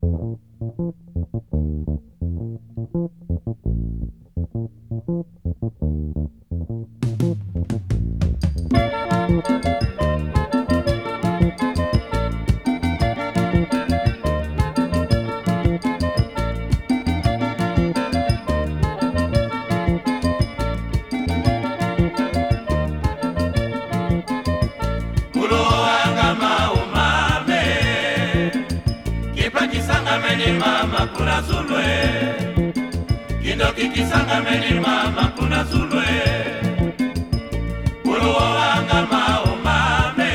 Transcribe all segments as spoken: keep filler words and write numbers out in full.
Mama kuna zulwe Kindoki kisanga meni mama kuna zulwe Uluo wanga mao mame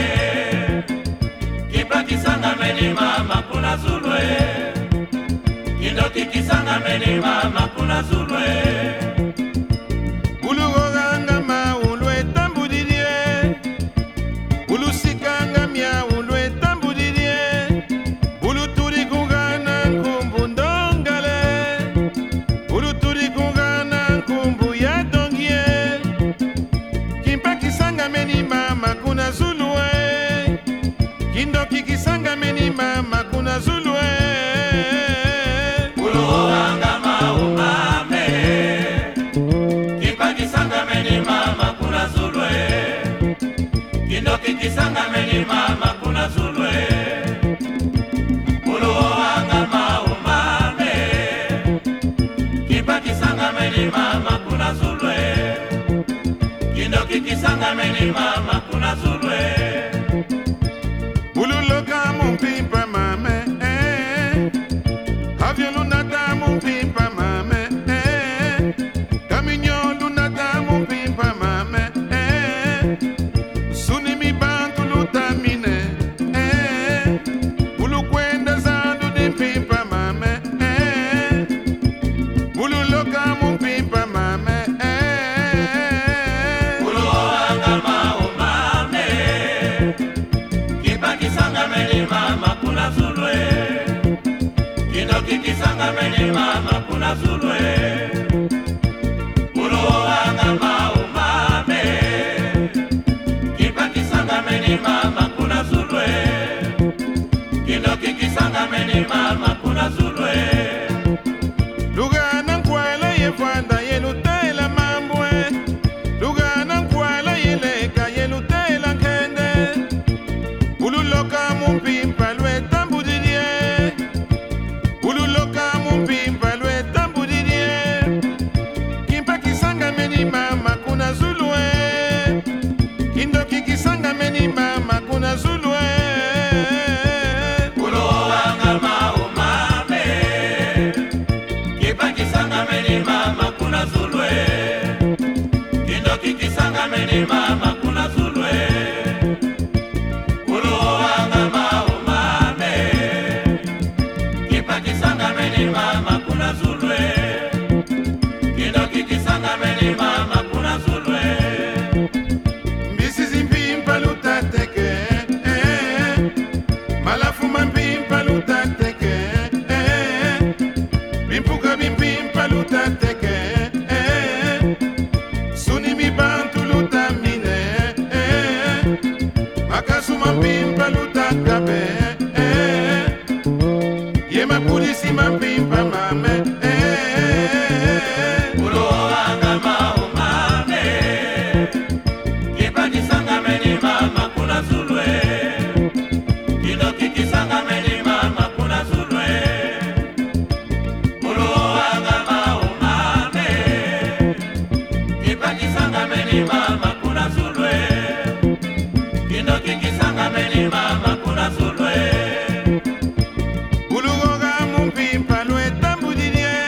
Kipa kisanga meni mama kuna zulwe Kindoki kisanga meni mama kuna zulwe Uluo wanga ma ulwe tambudirie Ulusikanga mia ulwe tambudirie Ulu turi kungana nkumbu ndongale Ulu turi kungana nkumbu ya dongie Kimpa kisanga meni mama kuna zulwe Kindoki kisanga meni mama kuna zulwe Uluo wanga mao mame Kipa kisanga meni mama kuna zulwe Kindoki kisanga meni mama kuna zulwe Uluo wanga mao mame Kipa kisanga meni mama kuna zulwe Kindoki kisanga meni mama kuna zulwe Ulu loka mumpimpa mame eh. Havyo lunata mumpimpa mame eh. Caminho lunata mumpimpa mame eh. Suni mi bantu lutamine eh. Ulu kwenda zandu dimpimpa mame eh. Ulu loka mumpimpa mame eh. Uluo wanga mao mame Kipa kisanga meni mama kuna zulwe Kindoki kisanga meni mama kuna zulwe Uluo wanga mao mame Kipa kisanga meni mama kuna zulwe Kindoki kisanga meni mama kuna zulwe Lugana nkwala yefanda yelutela mambwe Lugana nkwala yeleka yelutela nkende Ululoka mumpimpa lwe tambudirie Ululoka mumpimpa lwe tambudirie Kimpa kisanga meni mama kuna zulwe Kindoki kisanga meni mama kuna zulwe Uluo wanga mao mame Kipa kisanga meni mama kuna zulwe Kindoki kisanga meni mama kuna zulwe Uluo wanga mao mame Kipa kisanga meni mama kuna zulwe Kindoki kisanga meni mama kuna zulwe Mbisi zimpimpa lutateke eh. Malafuma mpimpa lutateke eh. Bimpuka bimpimpa lutateke eh. Suni mi bantu lutamine eh. Makasuma mpimpa lutakabe eh. Yema pulisi mampimpa mame eh. Uluo wanga mao mame Kipa kisanga meni mama kuna zulwe Kindoki kisanga meni mama kuna zulwe Uluo wanga mao mame Kipa kisanga meni mama kuna zulwe Kindoki kisanga meni mama kuna zulwe Ulugoga mumpimpa lwe tambudirie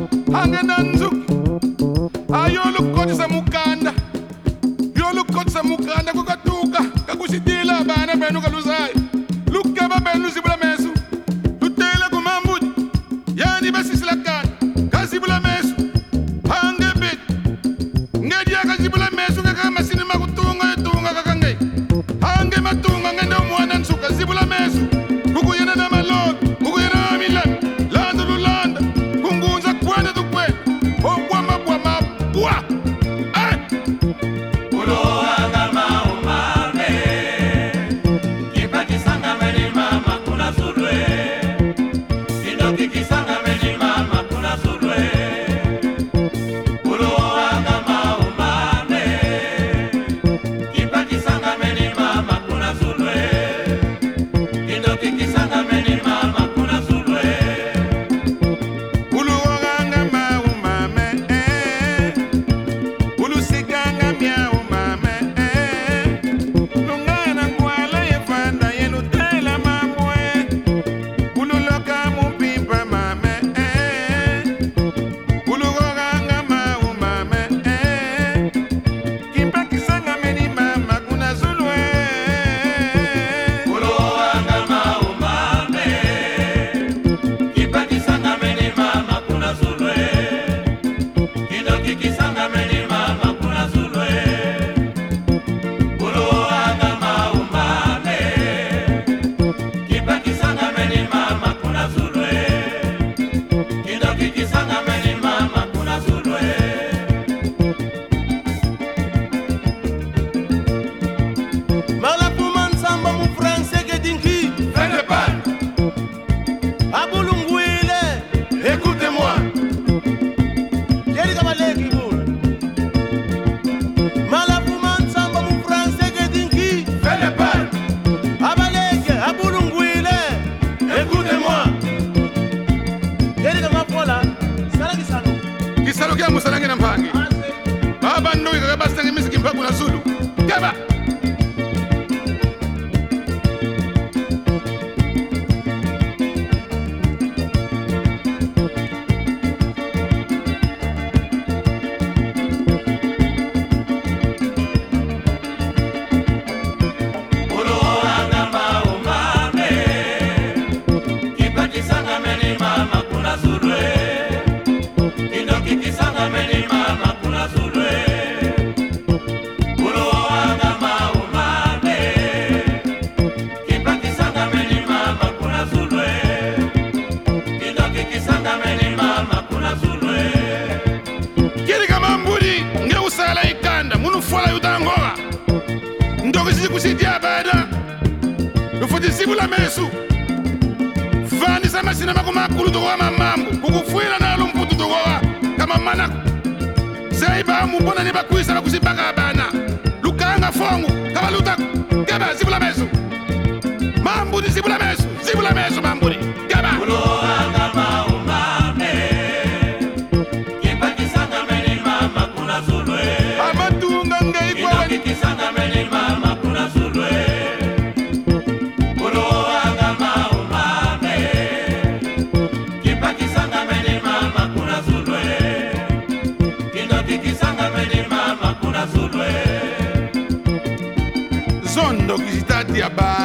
angena nzuki ayolukotisa mukanda yolukotisa mukanda kukatuka kakushitila bana benu kaluzayi lukeba benu zibula mesu lutela kumambudi yani basisila kana kazibula mesu hange bit ngedi akazibula mesu ngaka masini makutunga yotunga kakange hange matunga ngende umwana nsuka zibula mesu kukuyena na malolo kukuyena na milani landa lulanda kungunza kwenda tukwenda okwama kwama bwa Kisalokia musalange na mpangi baba ndoi kakabastange misiki mpaku na Zulu kaba kusidia bada ufuti zibula mesu fani sama sinema kumakulu togowa mamambu kukufuila na lumputu togowa kama manako seiba mupona ni bakuisa bakusibaka bana lukanga fongu kama lutaku keba zibula mesu mambudi zibula mesu zibula mesu mambudi keba amatunga ngeikwa zondo kizitati ya ba